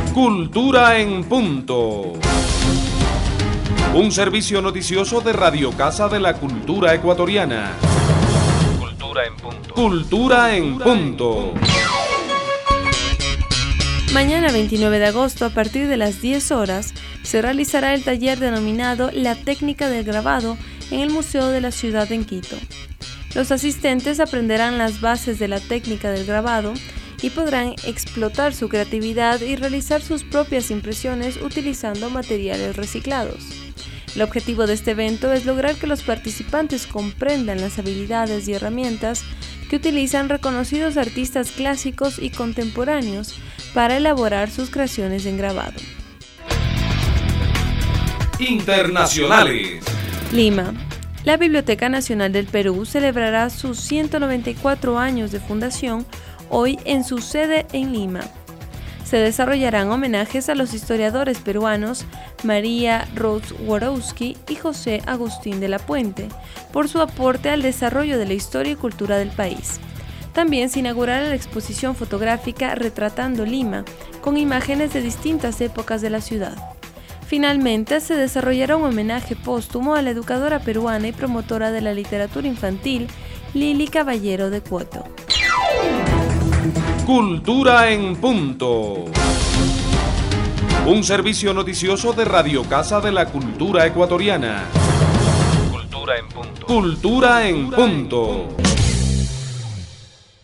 Cultura en Punto. Un servicio noticioso de Radio Casa de la Cultura Ecuatoriana. Cultura en Punto. Cultura en Punto. Mañana 29 de agosto, a partir de las 10 horas, se realizará el taller denominado La Técnica del Grabado en el Museo de la Ciudad en Quito. Los asistentes aprenderán las bases de la técnica del grabado y podrán explotar su creatividad y realizar sus propias impresiones utilizando materiales reciclados. El objetivo de este evento es lograr que los participantes comprendan las habilidades y herramientas que utilizan reconocidos artistas clásicos y contemporáneos para elaborar sus creaciones en grabado. Internacionales. Lima. La Biblioteca Nacional del Perú celebrará sus 194 años de fundación hoy en su sede en Lima. Se desarrollarán homenajes a los historiadores peruanos María Ros-Warowski y José Agustín de la Puente por su aporte al desarrollo de la historia y cultura del país. También se inaugurará la exposición fotográfica Retratando Lima, con imágenes de distintas épocas de la ciudad. Finalmente, se desarrollará un homenaje póstumo a la educadora peruana y promotora de la literatura infantil, Lili Caballero de Cuoto. Cultura en Punto. Un servicio noticioso de Radio Casa de la Cultura Ecuatoriana. Cultura en Punto. Cultura en Punto.